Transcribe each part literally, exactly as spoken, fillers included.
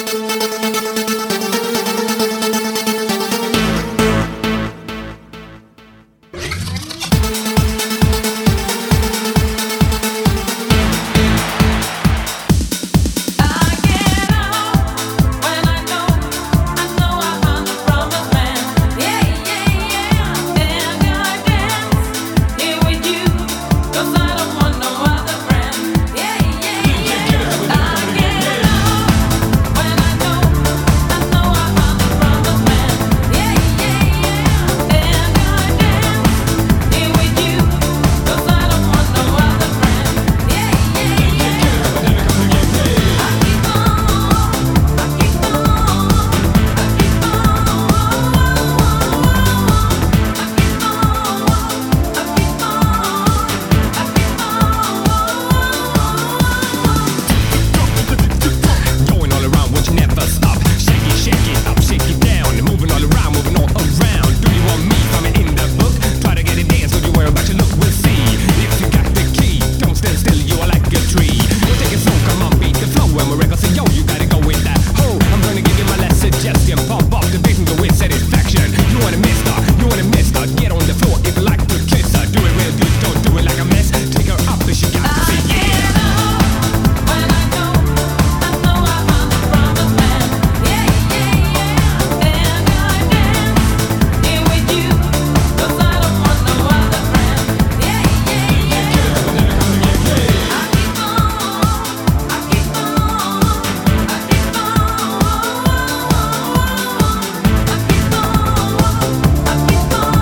keep on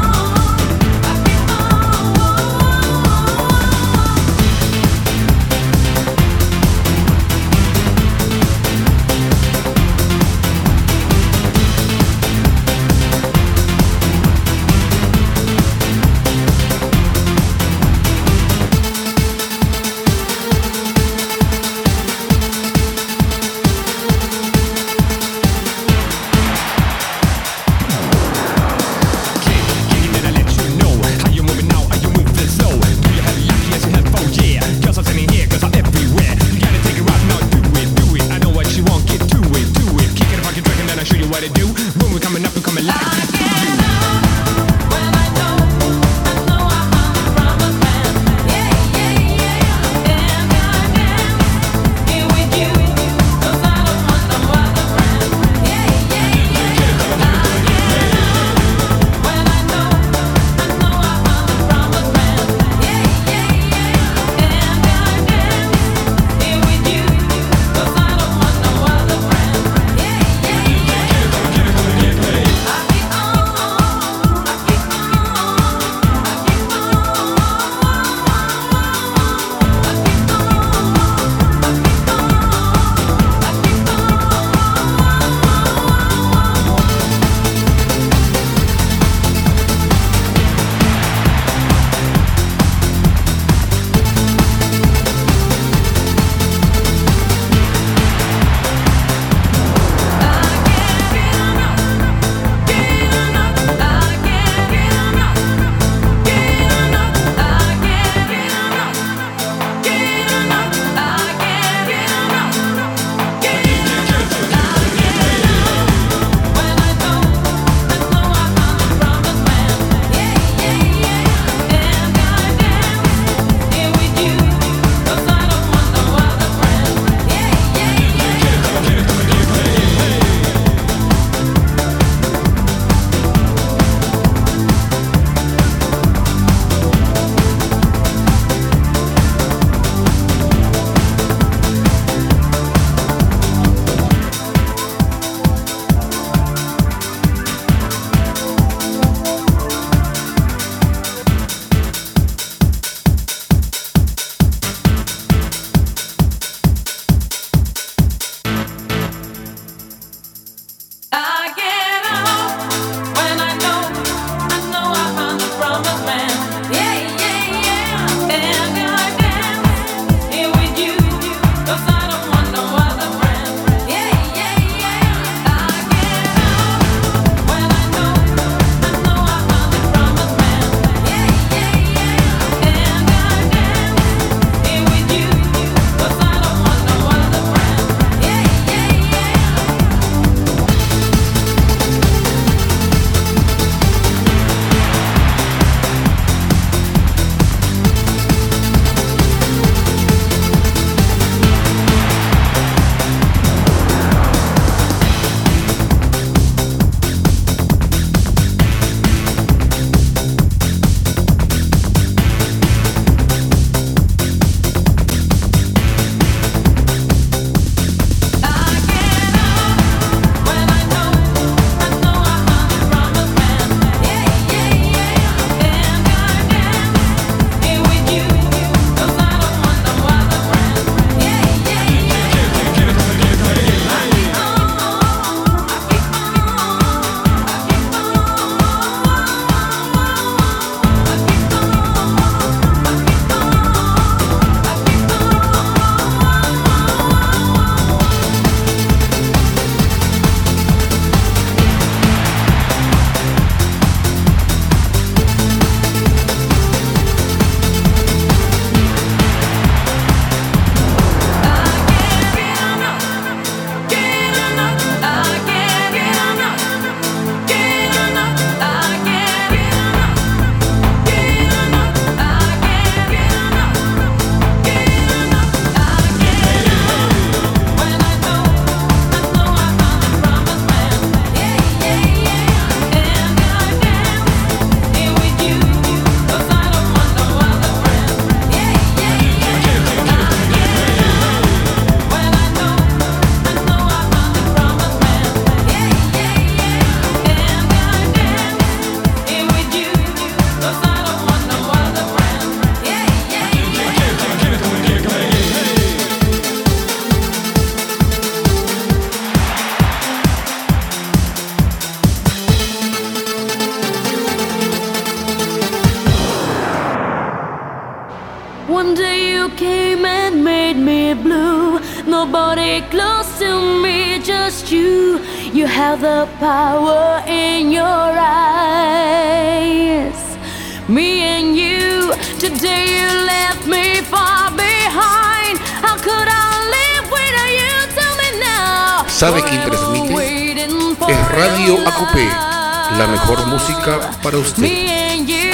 Nobody close to me, just you. You have the power in your eyes. Me and you, today you left me far behind. How could I live without you? Tell me now. ¿Sabe quién transmite? Es Radio Acupé, la mejor música para usted. Me and you.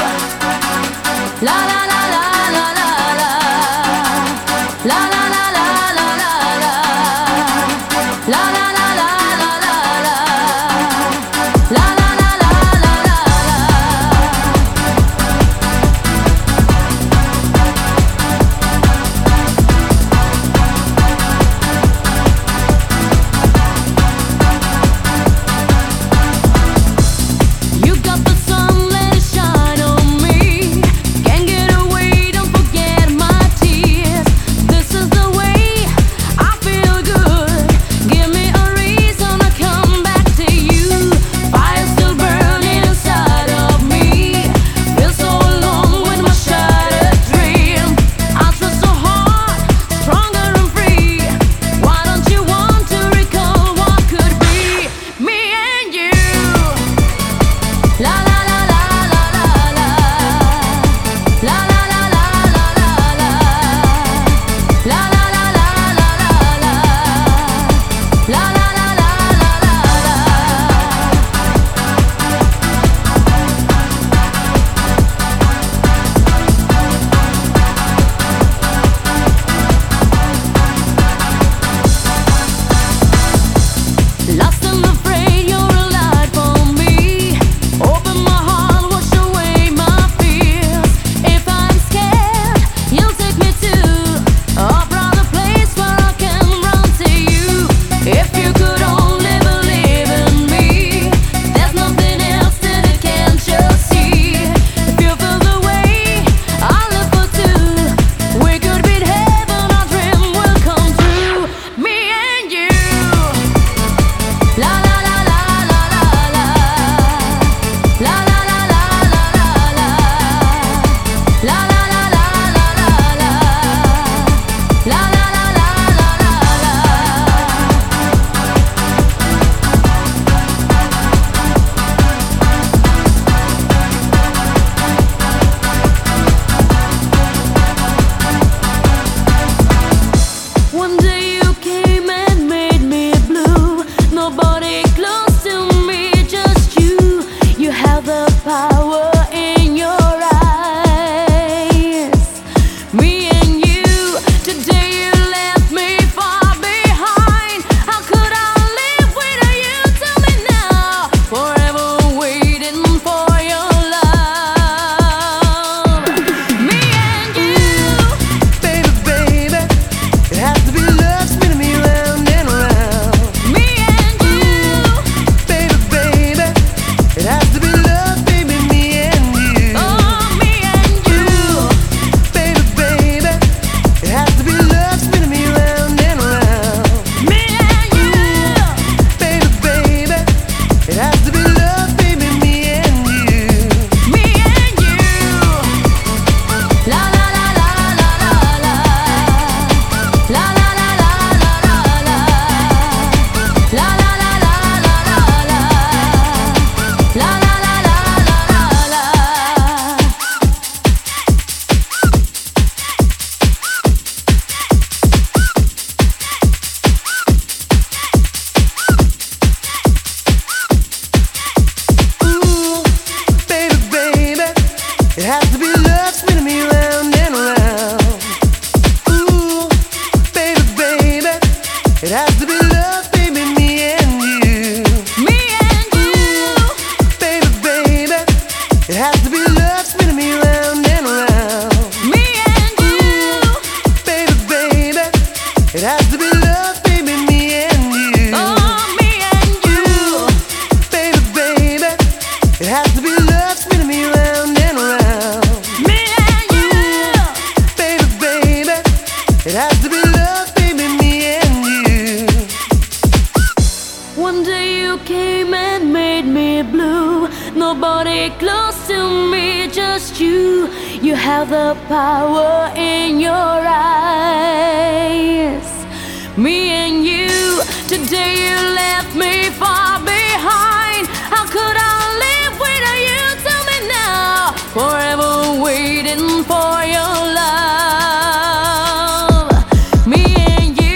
La la la la la la la. La la la la la la la. La la la la la la la. La la la la la la la. You got the sun, let it shine on me. Can't get away, don't forget my tears. This is the way I feel good. Give me a reason to come back to you. Fire still burning inside of me. Feel so alone with my shattered dream. I try so hard, stronger and free. Why don't you want to recall what could be? Me and you. La la la la la la la. La la la la la la la. La la la la la la la. La la la la la la la. Lost and afraid, you're a light for me. Open my heart, wash away my fears. If I'm scared, you'll take me to a brighter place where I can run to you. If you could only believe in me, there's nothing else that I can't just see. If you feel the way I live for two, we could beat heaven, our dream will come true. Me and you. La la la la la la la. La la la la la la la. La la la la la la la. La la la la la la la. One day you came and made me blue. Nobody close to me, just you. You have the power in your eyes. Me and you, today you left me far behind. How could I live without you? Tell me now. Forever waiting for your love. Me and you. Baby, baby, it has to be love spinning me round and around. Me and you. Baby, baby, it has to be love, baby, me and you. Oh, me and you. Baby, baby, it has to be love spinning me round and around. Me and you. Baby, baby, it has to be love, baby, me and you. Me and you. La la la la la la la. La la la la la la la. La la la la la la la. La la la la la la la. Ooh, baby, baby, it has to be love spinning me round and around. Ooh, baby, baby, it has to be love, baby, me and you. Me and you. Baby, baby, it has to be love spinning me round and around. Me and you. Baby, baby, it has to be love, baby, me and you. Oh, me and you. Baby, baby, it has to be love spinning me round and around. Me and you. Baby, baby, it has to be love, baby, me and you. One day you came and made me blue. Nobody close to me, just you. You have the power in your eyes. me and you. Today you left me far behind. How could I live without you? Tell me now. Forever waiting for your love. Me and you.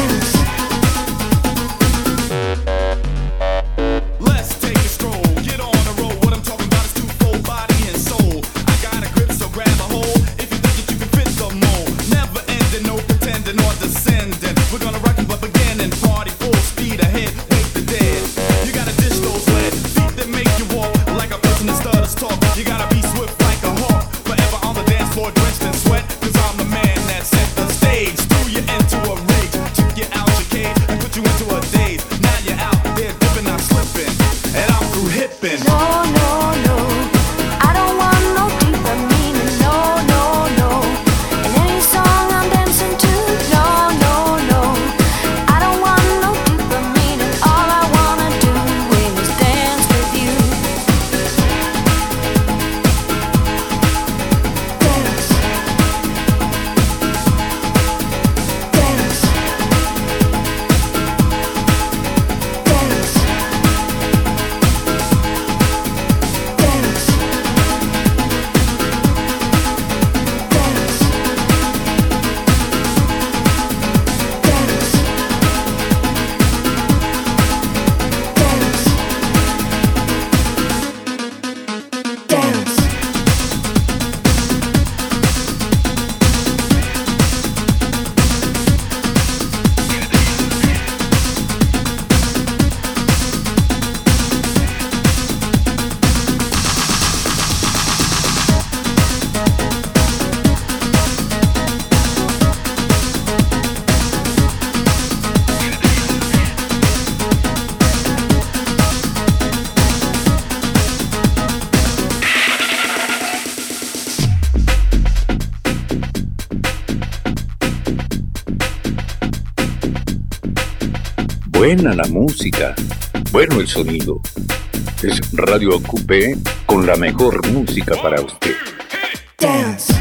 Let's take a stroll, get on Buena la música, bueno el sonido. Es Radio Ocupé con la mejor música para usted. Dance.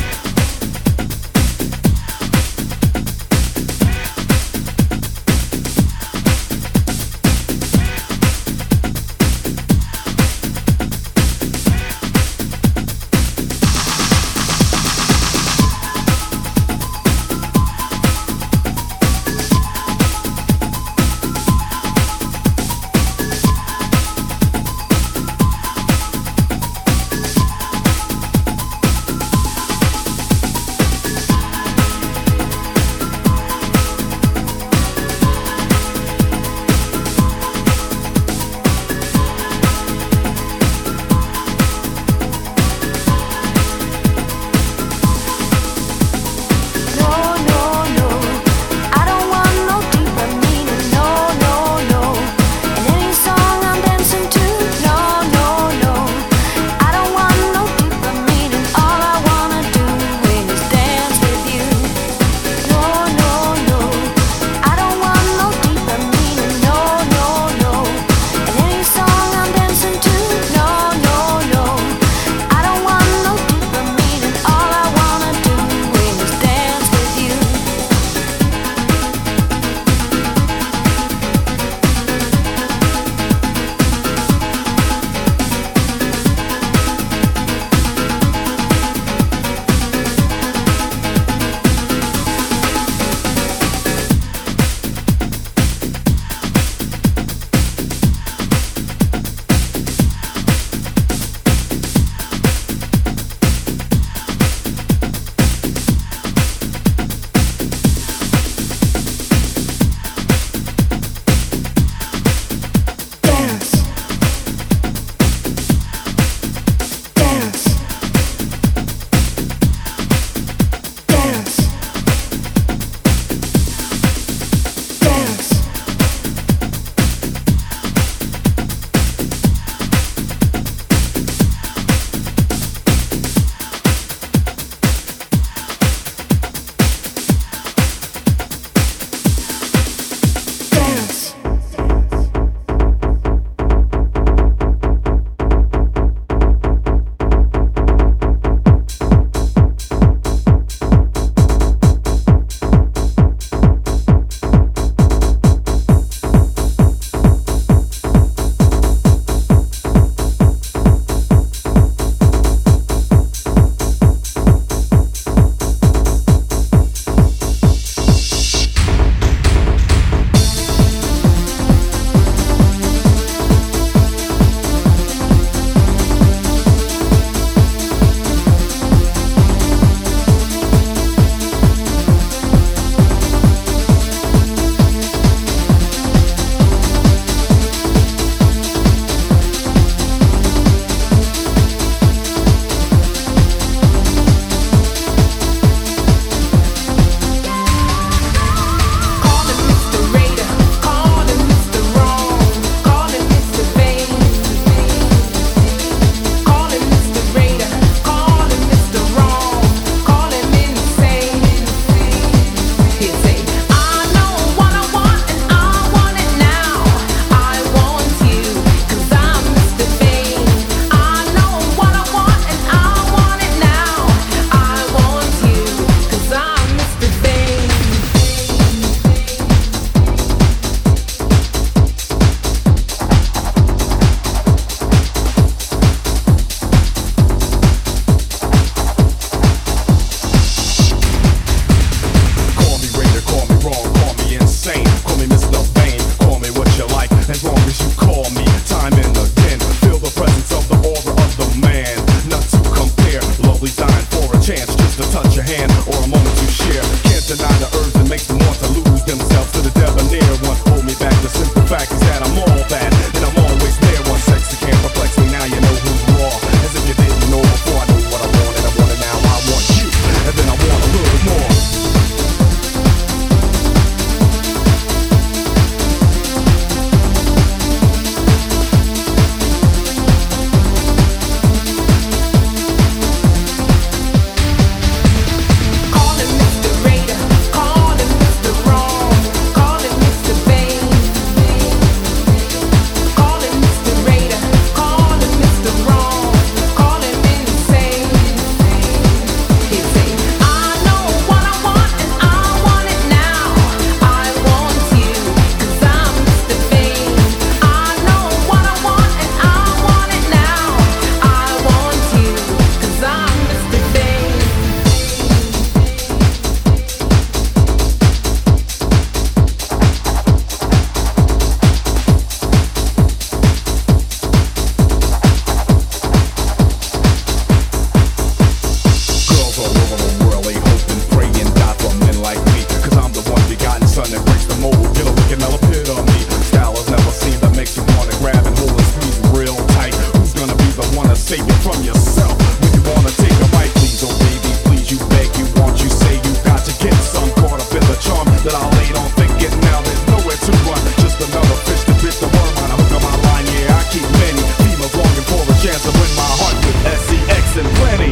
and plenty.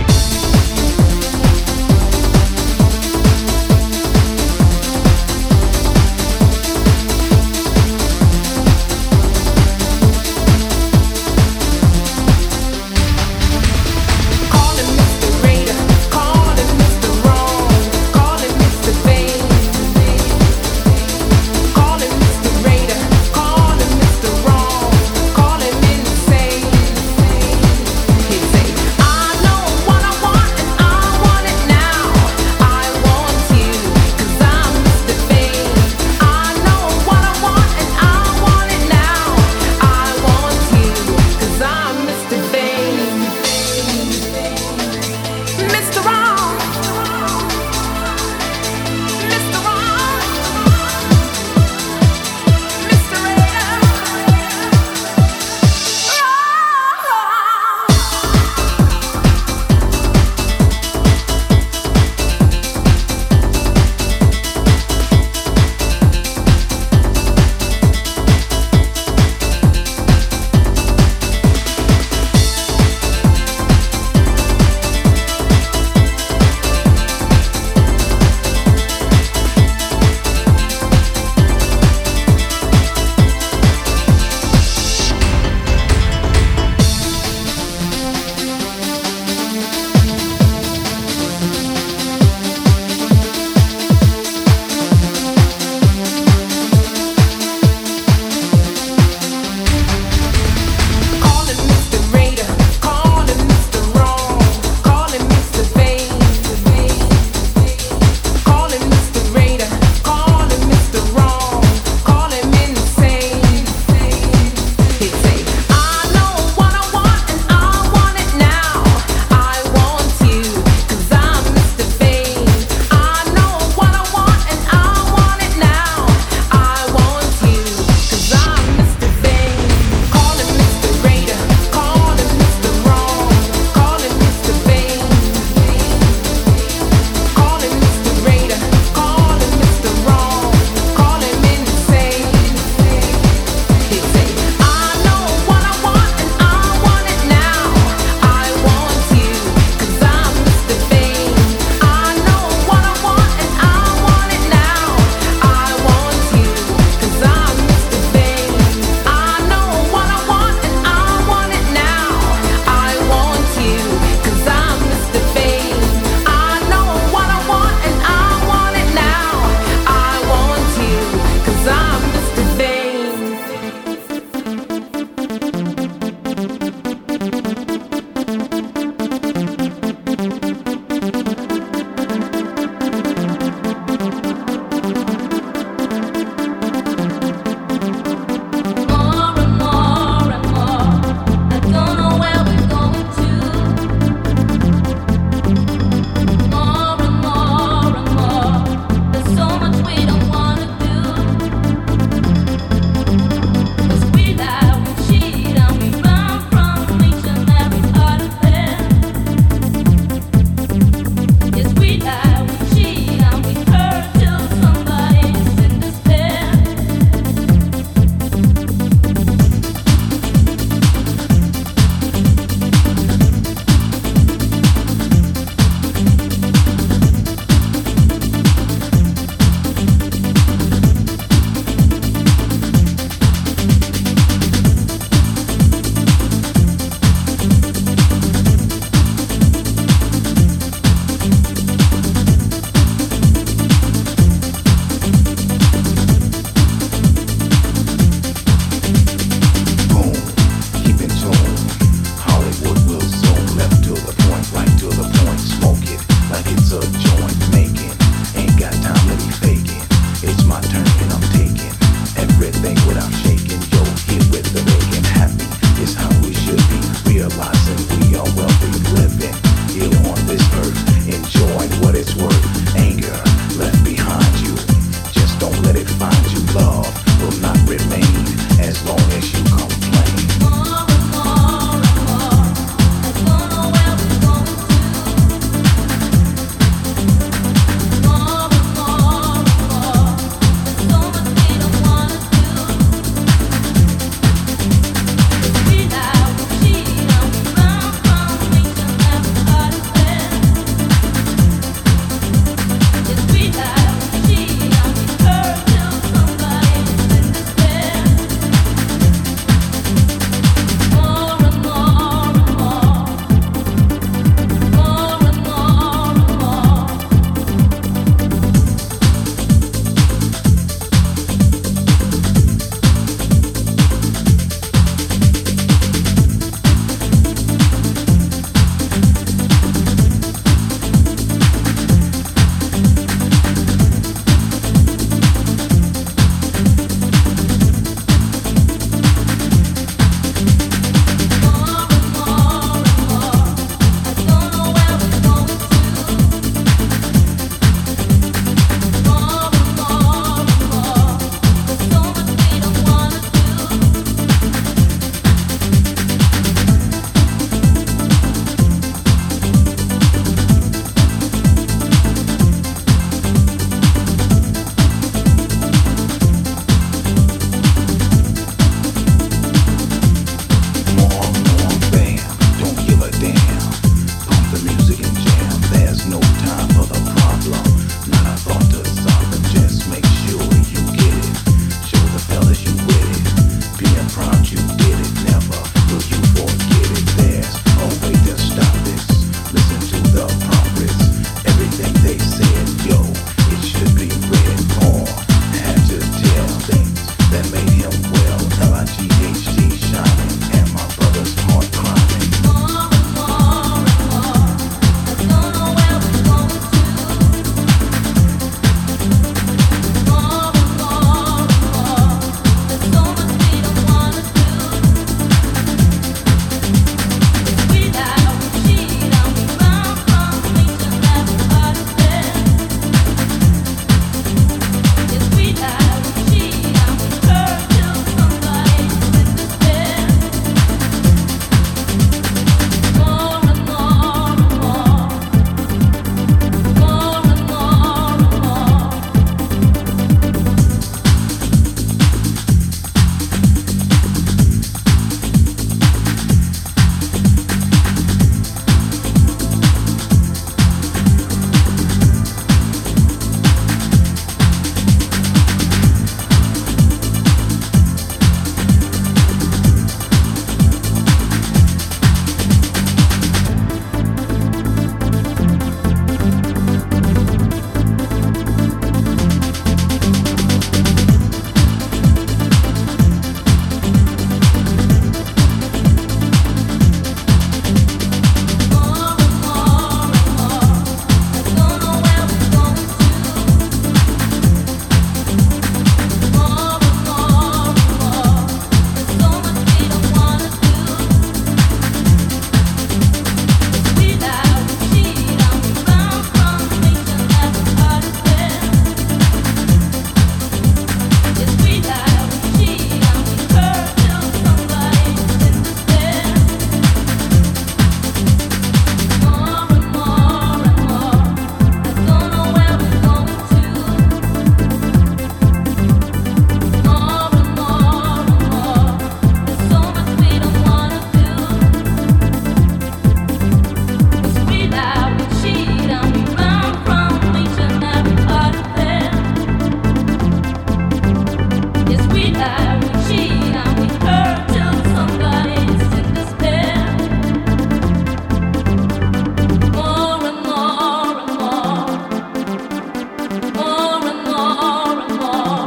Wanna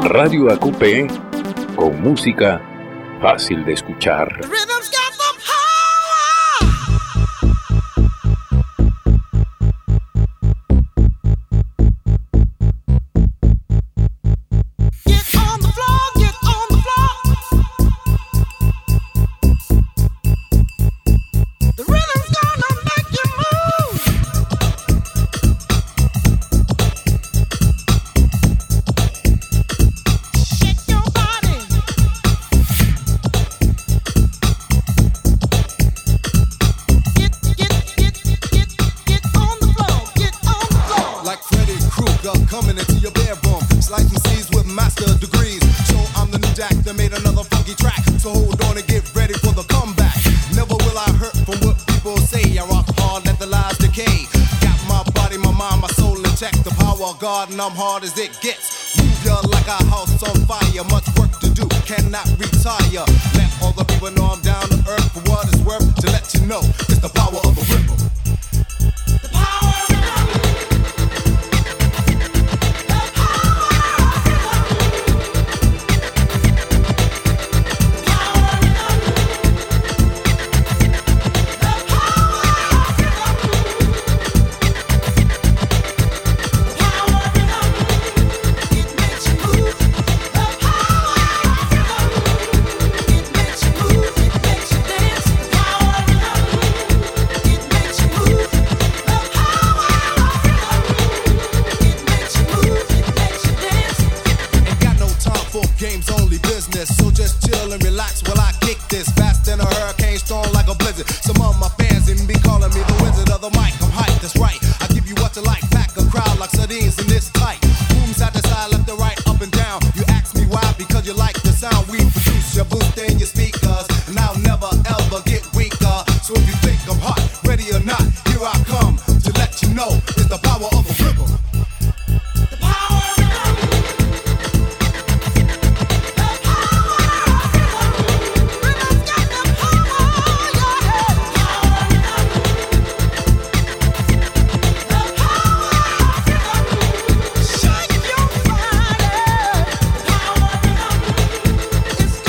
Radio A Q P con música fácil de escuchar. I'm hard as it gets. Move ya like a house on fire. Much work to do, cannot retire. Let all the people know I'm down to earth for what it's worth. To let you know, it's the power of a rhythm. The power of a rhythm. The power of a rhythm. The power of a rhythm. The power of a So just chill and relax while I kick this. Fast than a hurricane, strong like a blizzard. Some of my fans even be calling me the wizard of the mic. I'm hype, that's right. I give you what you like. Pack a crowd like sardines in this tight. Boom side to side, left to right, up and down. You ask me why? Because you like the sound we produce. Your boost in your speakers, and I'll never ever get weaker. So if you think I'm hot, ready or not, here I come to let you know it's the power of a rhythm. The power of a rhythm.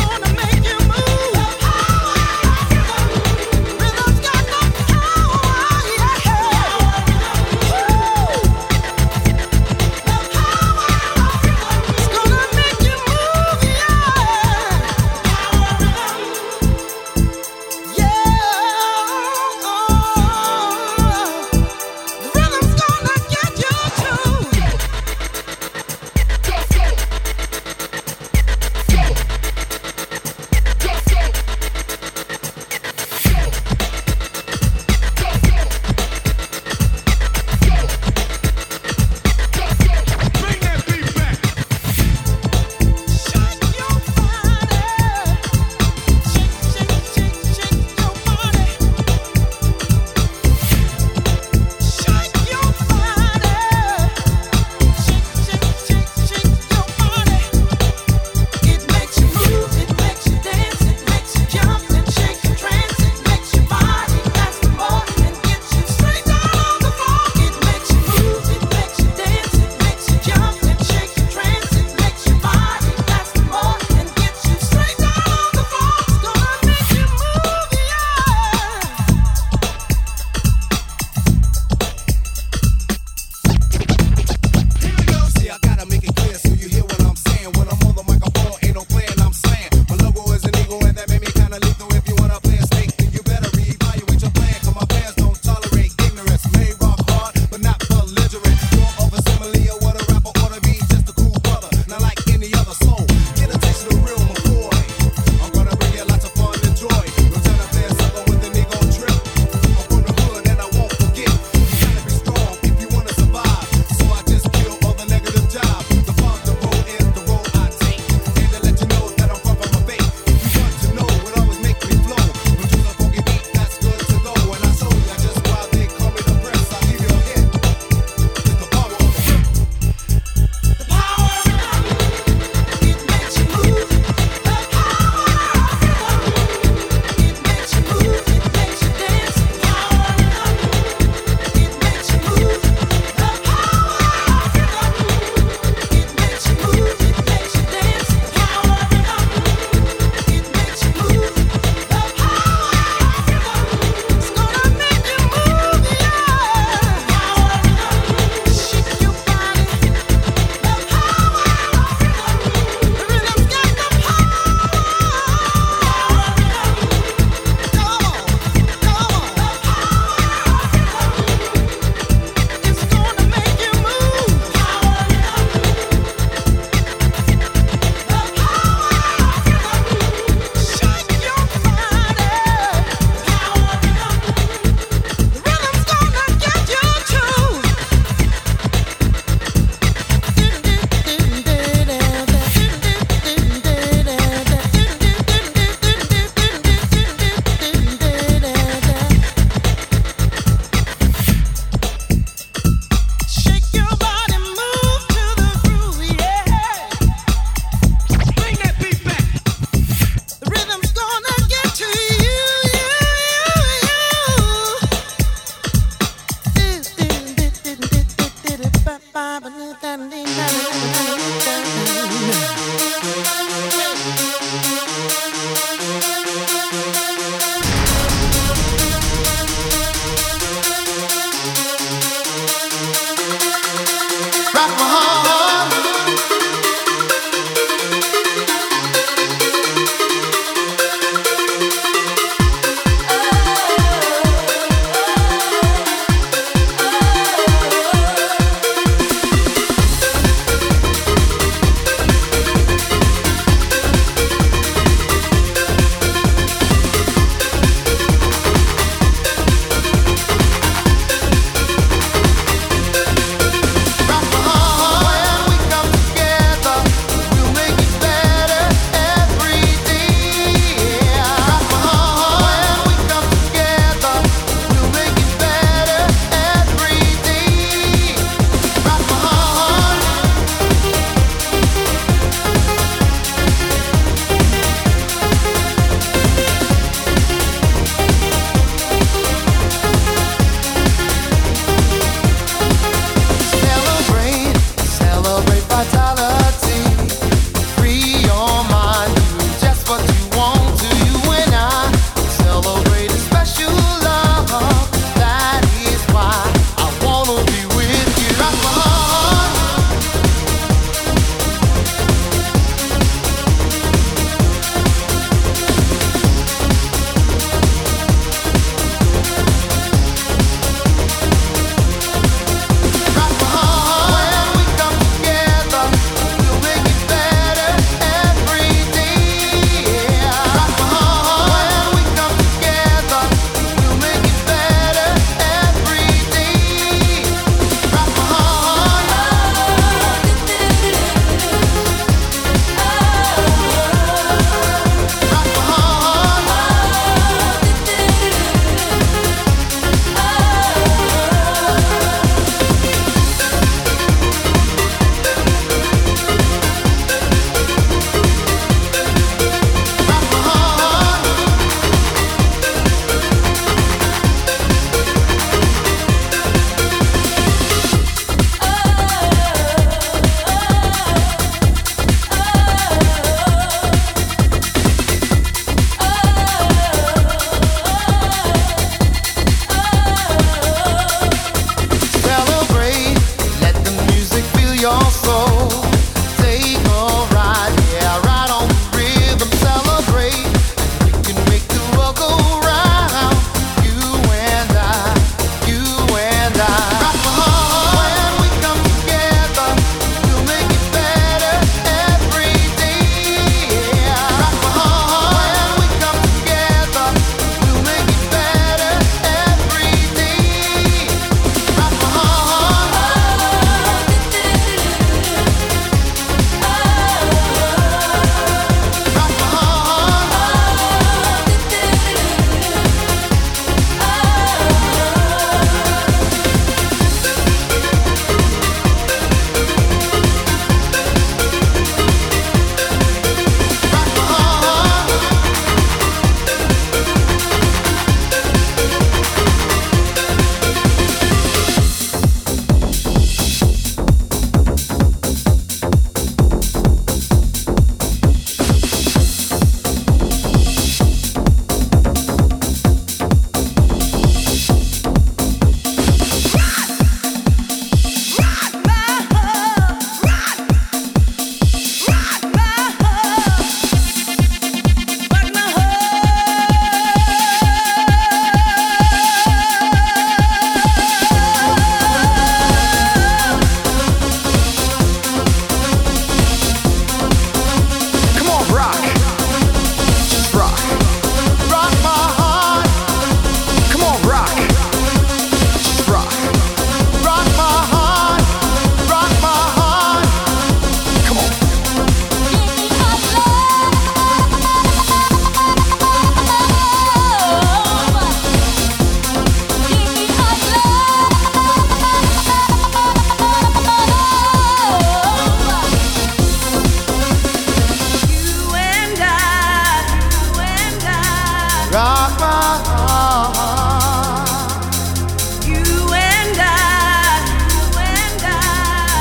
Power.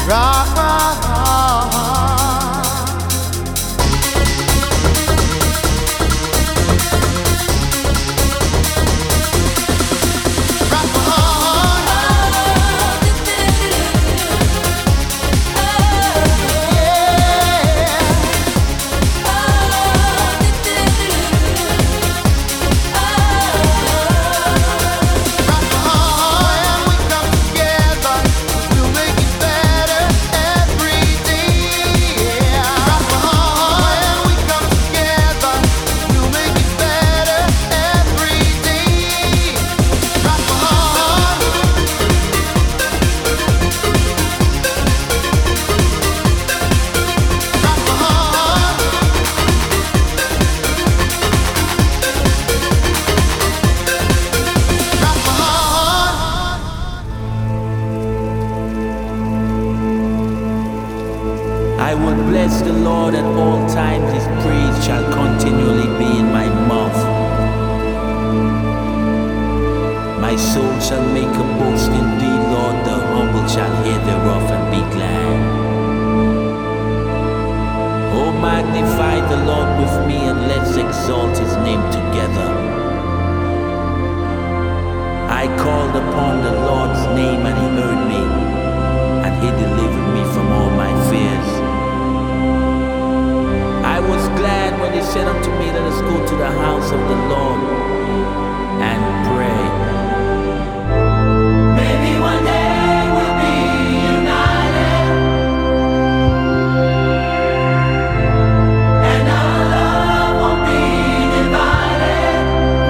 rock my heart. I will bless the Lord at all times, his praise shall continually be in my mouth. My soul shall make a boast in thee, Lord, the humble shall hear thereof and be glad. Oh, magnify the Lord with me and let's exalt his name together. I called upon the Lord's name and he heard me, and he delivered me from all my fears. I was glad when they said unto me, let us go to the house of the Lord and pray. Maybe one day we'll be united, and our love won't be divided.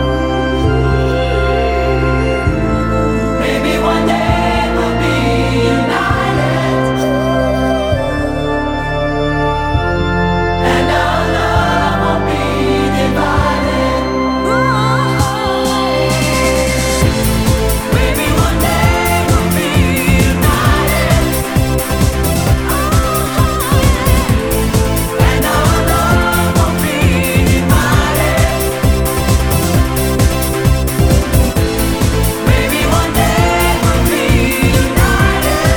Maybe one day we'll be united, and our love won't be divided. Maybe one day we'll be united, and our love won't be divided. Maybe one day we'll be united,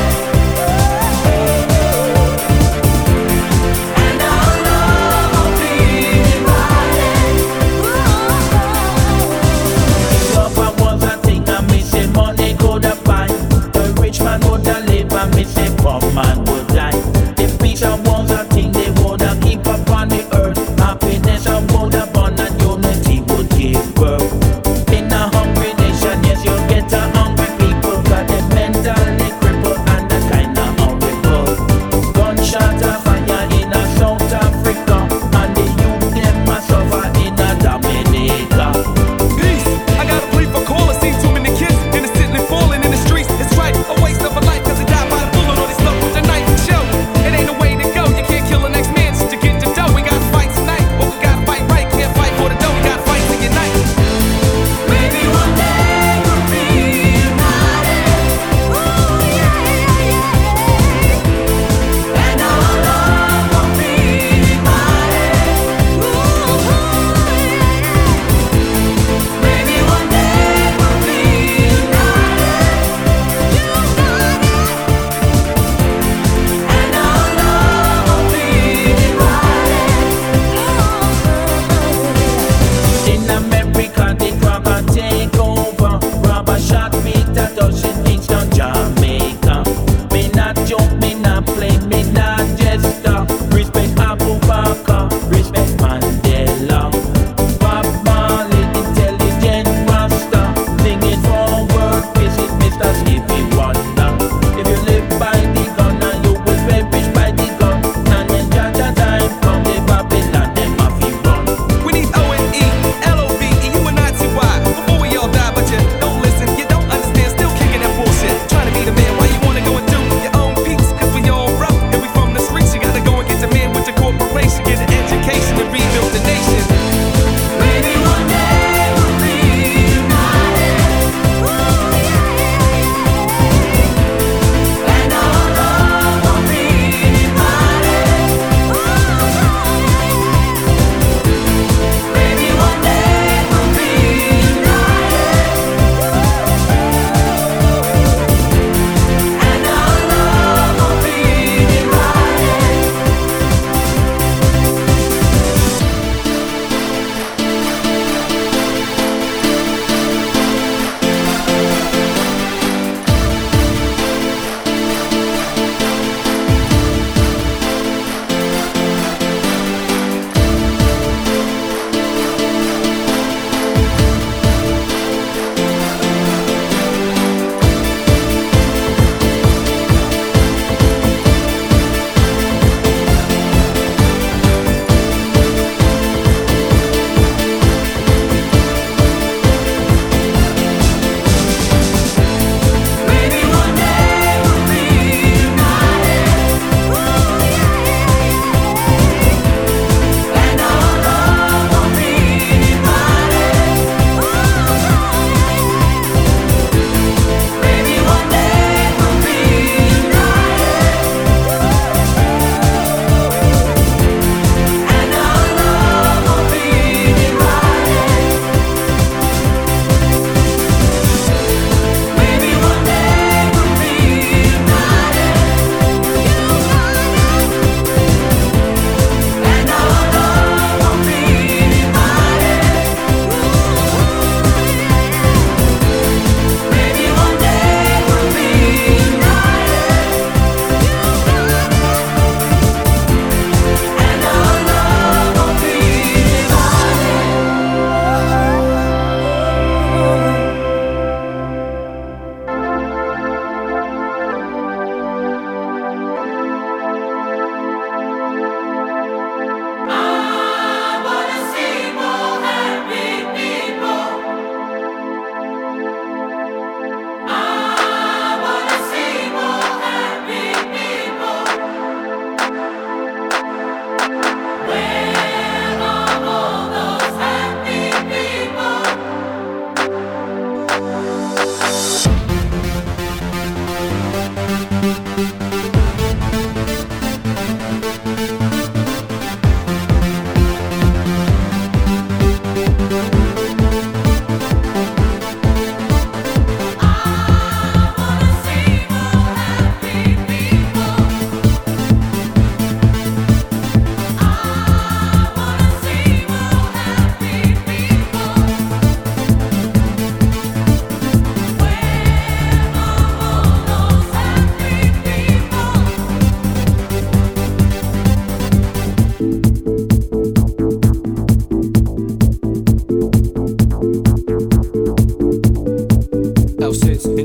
and our love won't be divided. Love was a thing I miss it, money could have buy. The rich man would have live and miss it, poor man would die. If peace was a thing they would have keep upon the earth. Happiness would have born and unity would give birth. In a hungry nation, yes, you'll get a hungry people, got them mentally crippled and a kinda horrible. Gunshot of fire in a South Africa, and the youth them a suffer in a Dominica. Peace. I got a plea for caller. Seen too many kids innocently falling in the streets. It's right, a waste of a life, cause they died by the bullet or they stuck with a knife. Show, it ain't a way to go. You can't kill the next man just to get the dough. We gotta fight tonight, but we gotta fight right. Can't fight for the dough, we gotta fight to unite. Maybe one day we'll be united. Ooh, yeah, yeah, yeah. And our love won't be divided. Ooh, yeah. Maybe one day we'll be united. And our love won't be divided. In America, the drama take over. Rubber shot me that doesn't Kingston, Jamaica. Me not joke, me not play, me not jester. Respect Abu Bakr, respect Mandela. Bob Marley, intelligent rasta. Singing forward, visit Mister Stevie Wonder. If you live by the gun, and you will perish by the gun. And when Jaja time come, the Babylon, them have to run. We need O N E, L O V E, U N I T Y. Before we all die, but you don't listen, you don't understand. Still kicking that bullshit. Trying to be the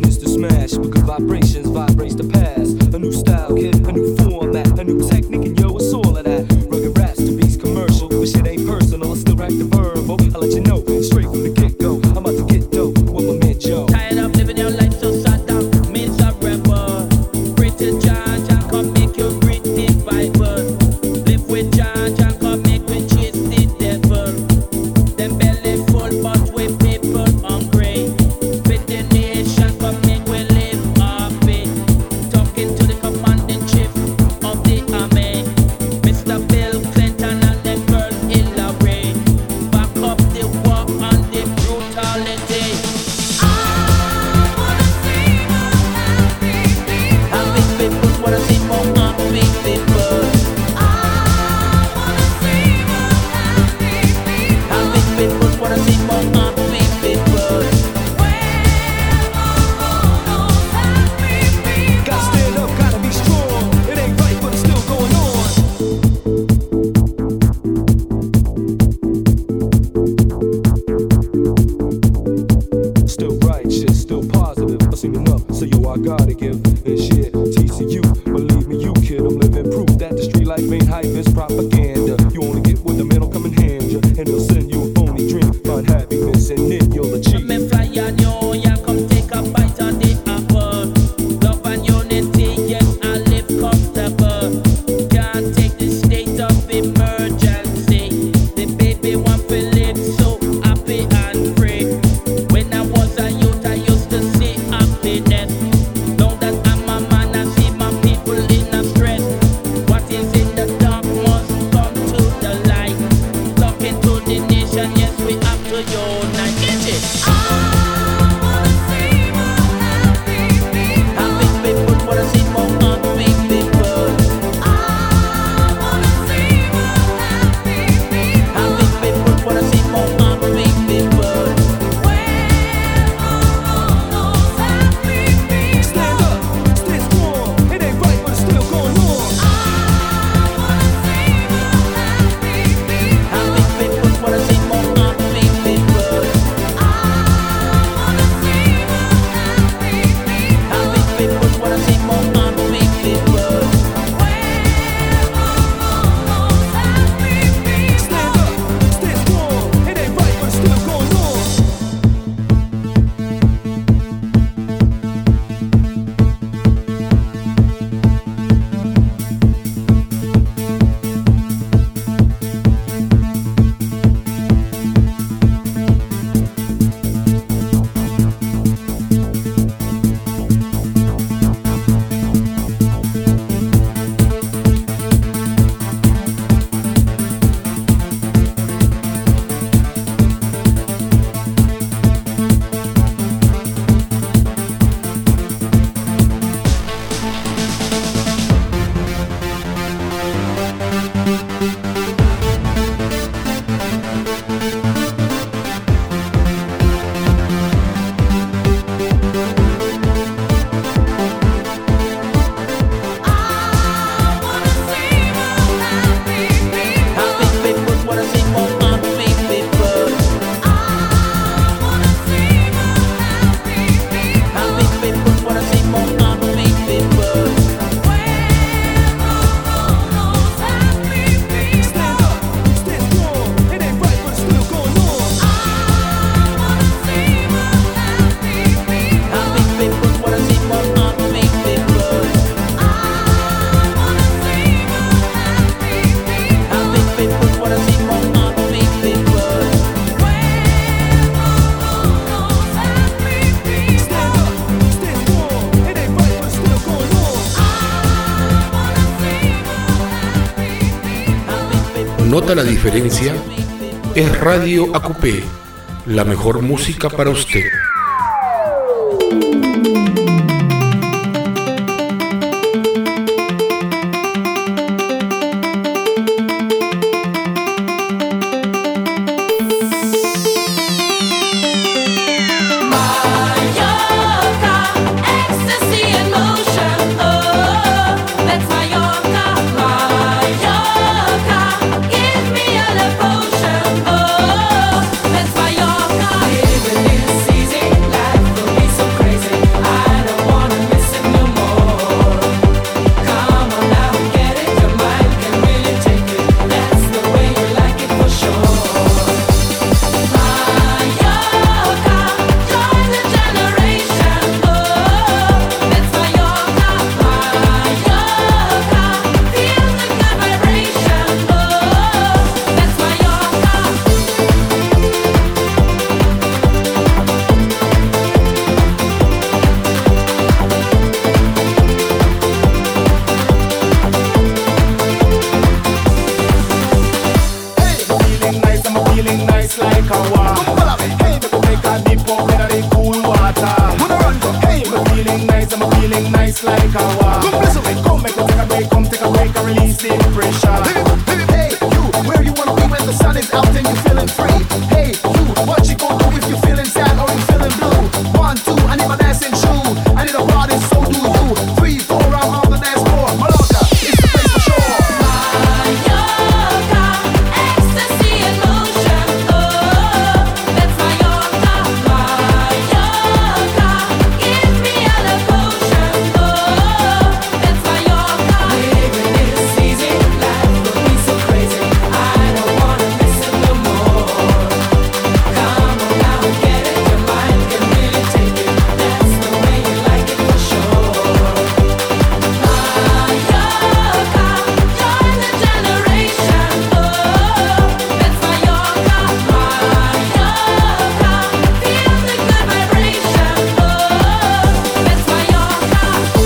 is to smash because vibrations vibrates the past. A new style, kid, a new format, a new technique, and yo, it's all of that. Rugged raps to beats commercial, but shit ain't personal. I still rack the verbal. I'll let you know straight from the get go. I'm about to get dope with my man Joe. Tired of living your life so sad down, miserable. Pray to Jah, Jah come make you breathe the Bible. Live with Jah, Jah come make we chase the devil. Them belly full but we people hungry. With the nation come make we live happy. Talking to the commanding chief of the army, Mister Bill Clinton and them girl Hillary. Back up the war and the brutality. Happy people wanna see more happy people. Happy people wanna see more happy people. Gotta stand up, gotta be strong. It ain't right, but it's still going on. Still righteous, still positive. I'm singing up, so yo, I gotta give this shit. T C U, believe me, you kid, I'm living proof that the street life ain't hype, it's propaganda. You only get what the man will come and hand you, and they'll send you a phony dream. Find happiness in it, you'll achieve. Me fly on you, yeah, come take a bite of the apple. Love and unity, yes, I live comfortable. Can't take the state of emergency. The baby want to live so happy and free. When I was a youth, I used to see happiness. Now that I'm a man, I see my people in a stress. What is in the dark must come to the light. Talking to the nation, yes, we have to unite. Get it? Happy people wanna see more happy people. Happy people wanna see more happy people. Stand up, stand strong. It ain't right, but it's still going on. Happy people wanna see more happy people. Happy people wanna see more happy people. Stand up, stand strong. It ain't right, but it's still going on. Happy people wanna see more happy people. Happy people wanna see more happy people. Stand up, stand strong. It ain't right, but it's still going on. Happy people wanna see more happy people. Happy people wanna see more happy people. Stand up, stand strong. It ain't right, but it's still going on. ¿Nota la diferencia? Es Radio A Q P, la mejor música para usted. Ecstasy in motion, oh, that's Mallorca, Mallorca. Give me a love potion, oh, that's Mallorca. Living is easy. I'm feeling nice like a wow. Come make us take a break, come take a break and release the pressure. Hey, you, where you wanna be when the sun is out and you're feeling free? Hey, you, what you gonna do if you're feeling sad or you feeling blue? One, two, I need my dancing shoe. I need a party, so do you. Three, four, I'm on the dance floor. Malaka, it's the place for sure. Mallorca, ecstasy in motion. Oh, that's Mallorca. Mallorca, give me a love potion. Oh, that's Mallorca. Living is easy, life will be so crazy. I don't wanna miss it no more. Come on now and get it, your mind can really take it. That's the way you like it for sure. Mallorca, join the generation. Oh, that's Mallorca. Mallorca, feel the good vibration. Oh, that's Mallorca.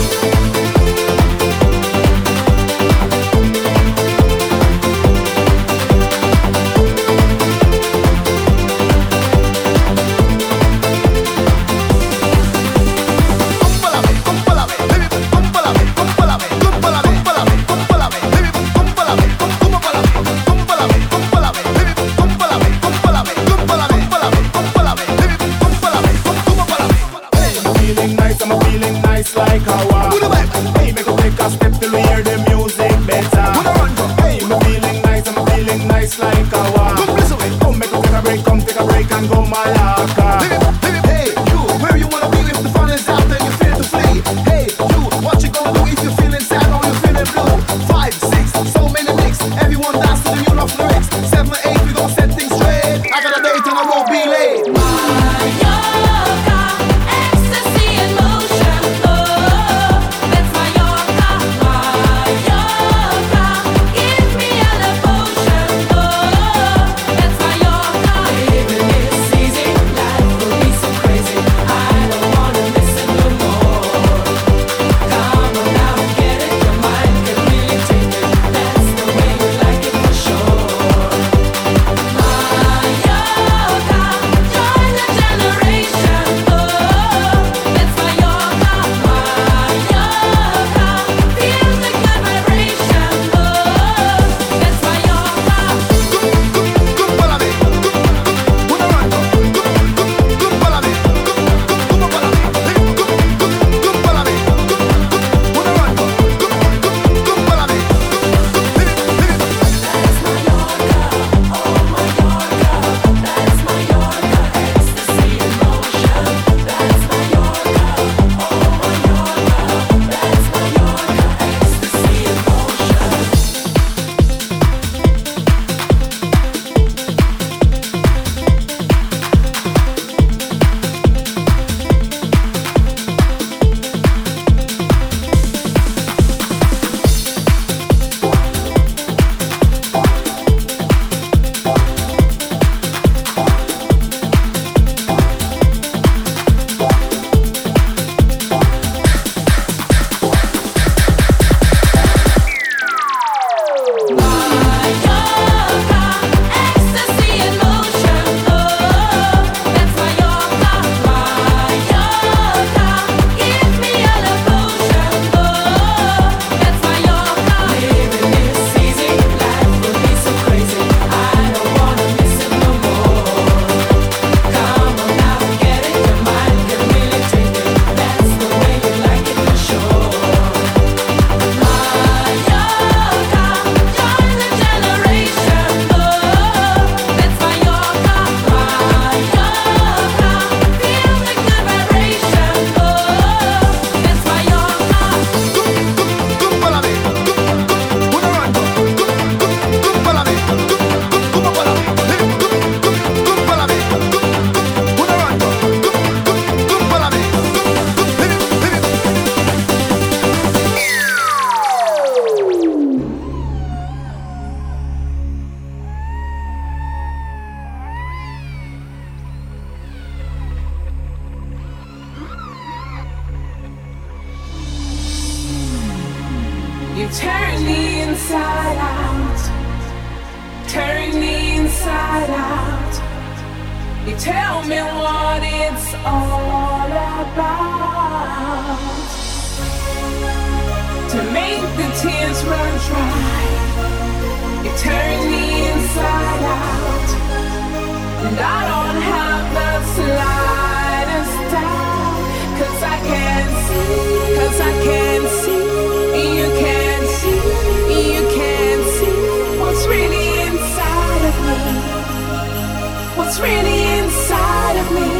I'm feeling nice, I'm feeling nice like a wow. Hey, make us take a step till we hear the music better. Hey, I'm feeling nice, I'm feeling nice like a wow. Come make us take a break, come take a break and go Malacca. Hey, you, where you wanna be if the fun is out and you feel to flee? Hey, you, what you gonna do if you're feeling sad or you're feeling blue? Five, six, so many licks, everyone dance to the tune of lyrics. Seven, eight, we gon' set things straight. I got a date and I won't be late. Mallorca, ecstasy in motion. Oh, that's Mallorca. Mallorca, give me a love potion. Oh, that's Mallorca. Living is easy, life will be so crazy. I don't wanna miss it no more. Come on now and get it, your mind can really take it. That's the way you like it for sure. Mallorca, join the generation. Oh, that's Mallorca. Mallorca, feel the good vibration. Oh, that's Mallorca. Mallorca, ecstasy in motion. Oh, that's Mallorca. Mallorca, give me a love potion. Oh, that's Mallorca. Living is easy, life will be so crazy. I don't wanna miss it no more. Come on now and get it, your mind can really take it. That's the way you like it for sure. Mallorca, join the generation. Oh, that's Mallorca. Mallorca, feel the good vibration. Oh, that's Mallorca. You turn me inside out, turn me inside out. You tell me what it's all about. the tears run dry. You turn me inside out, and I don't have the slightest doubt. 'Cause I can see, 'cause I can see, you can see, you can see what's really inside of me. What's really inside of me.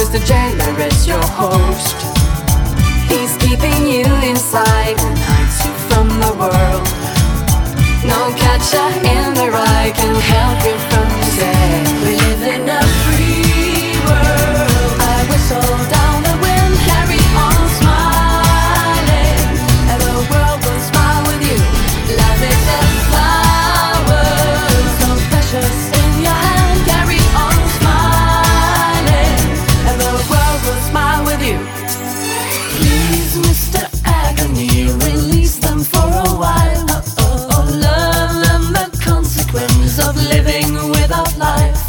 Mister Jailer is your host. He's keeping you inside and hides you from the world. No catcher in the rye can help you from despair. We live in a free world. I whistle down the wind, carry on smiling, and the world will smile with you. Life is a flower, so precious in your hand. Carry on smiling, and the world will smile with you. Please, Mister Agony, release them for a while. Oh, oh, learn them the consequence of living without life.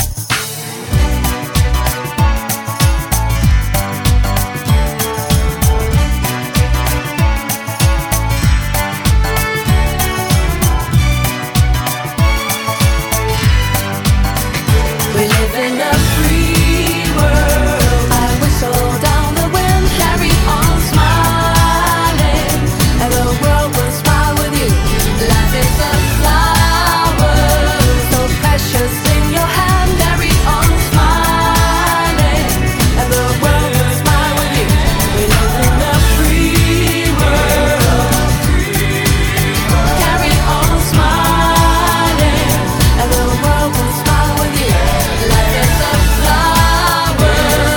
We live in a free world. I whistle down the wind, carry on smiling, and the world will smile with you. Life is a flower, so precious in your hand. Carry on smiling, and the world will smile with you. We live in a free world. Carry on smiling, and the world will smile with you. Life is a flower.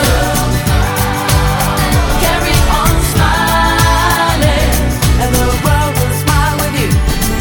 Carry on smiling, and the world will smile with you.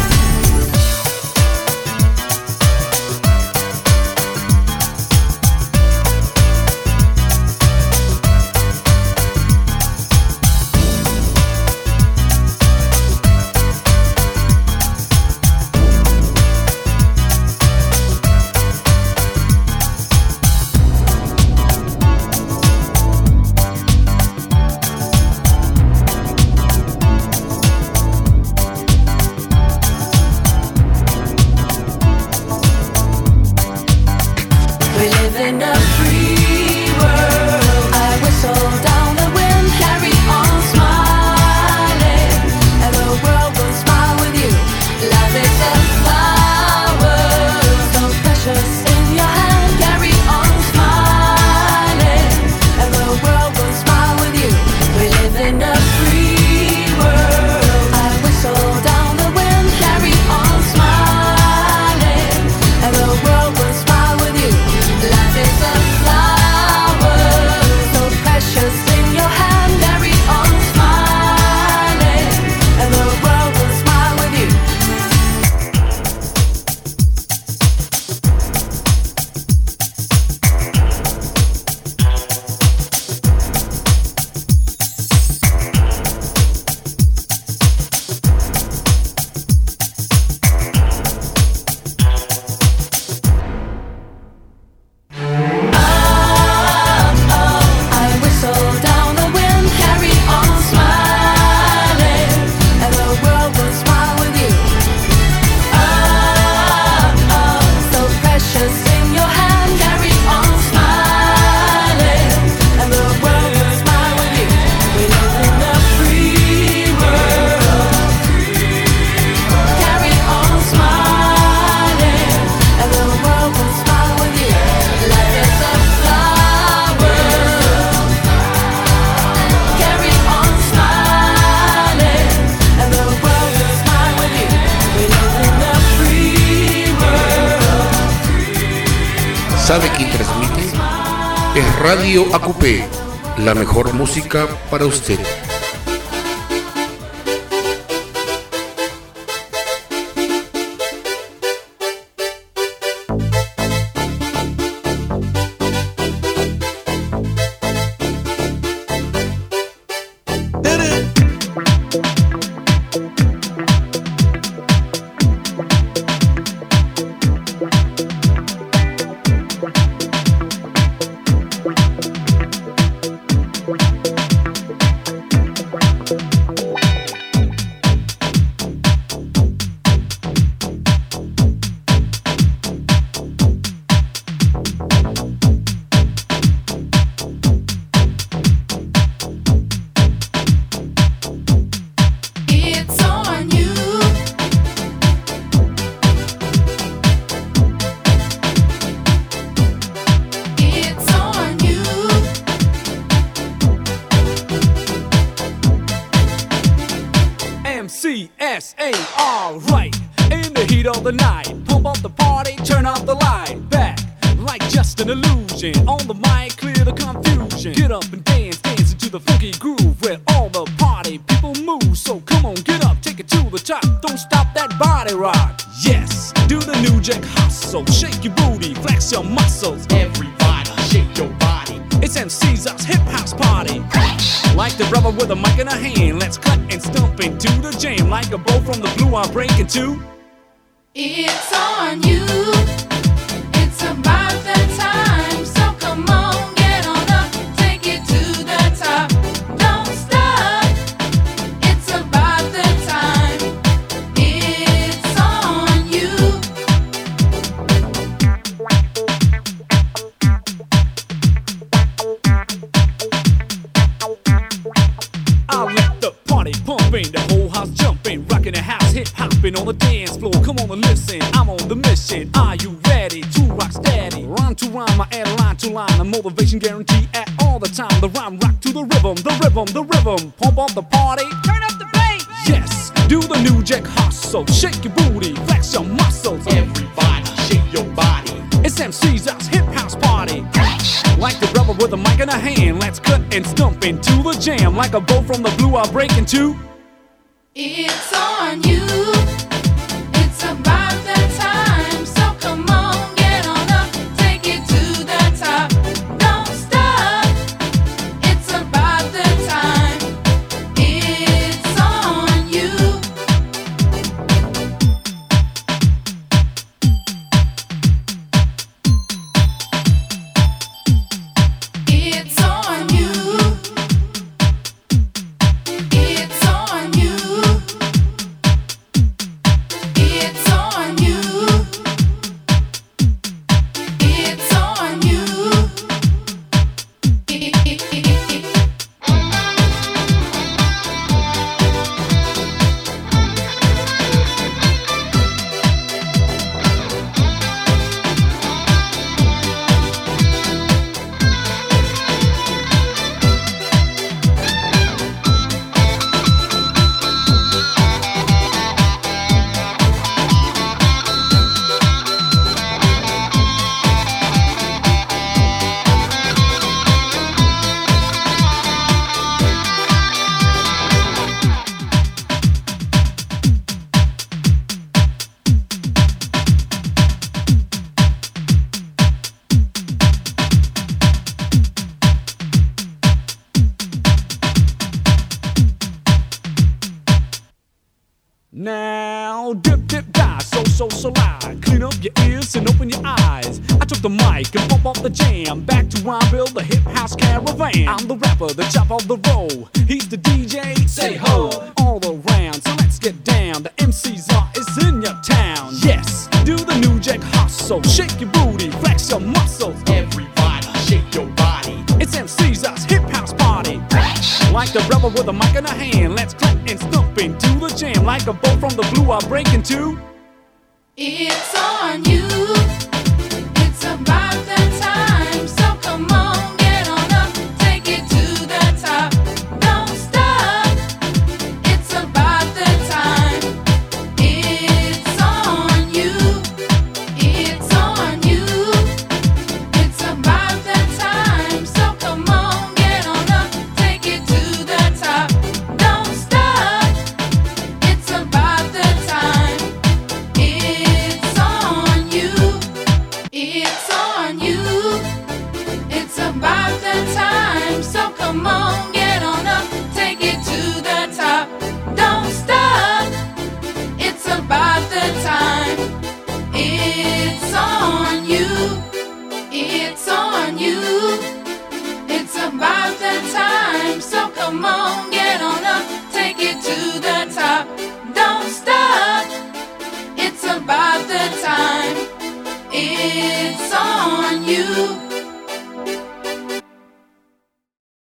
We live in a free world. I whistle down the wind, carry on smiling, and the world will smile with you. Life is a flower, so precious in your hand. Carry on smiling, and the world will smile with you. We live in a free world. I whistle down the wind, carry on smiling, and the world will smile with you. Life is a flower, so precious in your hand. Carry on smiling, and the world will smile with you. I whistle down the wind, carry on smiling, and the world will smile with you. Oh, oh, so precious in your hand. Carry on smiling, and the world will smile with you. We live in a free world. Carry on smiling, and the world will smile with you. Life is a flower. Carry on smiling, and the world will smile with you. We live in a free world. ¿Sabe quién transmite? Es Radio A Q P, la mejor música para usted. C S A, alright. In the heat of the night, pump up the party, turn off the light. Back, like just an illusion. On the mic, clear the confusion. Get up and dance, dance into the funky groove where all the party people move. So come on, get up, take it to the top. Don't stop that body rock. Yes, do the New Jack Hustle. Shake your booty, flex your muscles. Everybody, shake your body. It's M C's us hip house party. Like the brother with a mic in a hand, let's cut and stomp into the jam. Like a bow from the blue, I'm breaking two. It's on you. It's about that time. So come on, get on up, take it to the top. Don't stop. It's about that time. It's on you. I'll let the party pumping, the whole house jumping, rocking the house, hip hopping on the dance floor. Come on and listen, I'm on the mission. Are you ready to rock steady? Rhyme to rhyme, I add line to line. A motivation guarantee at all the time. The rhyme rock to the rhythm, the rhythm, the rhythm. Pump up the party, turn up the bass. Yes, do the New Jack Hustle. Shake your booty, flex your muscles. Everybody, shake your body. It's M C's us hip house party. Like the rubber with a mic in a hand, let's cut and stomp into the jam. Like a bow from the blue, I'll break into. It's on you. It's about that time. So come on, get on up, take it to the top. Don't stop. It's about that time. It's on you. It's on you. It's on you. It's on you. It's on you. Now, dip, dip, dive, so, so, slide. Clean up your ears and open your eyes. I took the mic and bump off the jam. Back to Rhymeville, the hip house caravan. I'm the rapper, the chop of the roll. He's the D J, say ho. All around, so let's get down. The M C's are is in your town. Yes, do the New Jack Hustle. Shake your booty, flex your muscles. Everybody, shake your body. It's M C's us hip house party. Like the rubber with a mic in a hand, let's clap and stomp into the jam. Like a bow from the blue, I'll break into. It's on you. It's about that time. So come on, get on up, take it to the top. Don't stop. It's about that time. It's on you. It's on you. It's about that time. So come on, get on up, take it to the top. Don't stop. It's about that time. It's on you. It's on you. It's about that time. So come on, get on up, take it to the top. Don't stop. It's about that time. It's on you. It's on you. It's about that time. So come on, get on up, take it to the top. Don't stop. It's about that time. It's on you.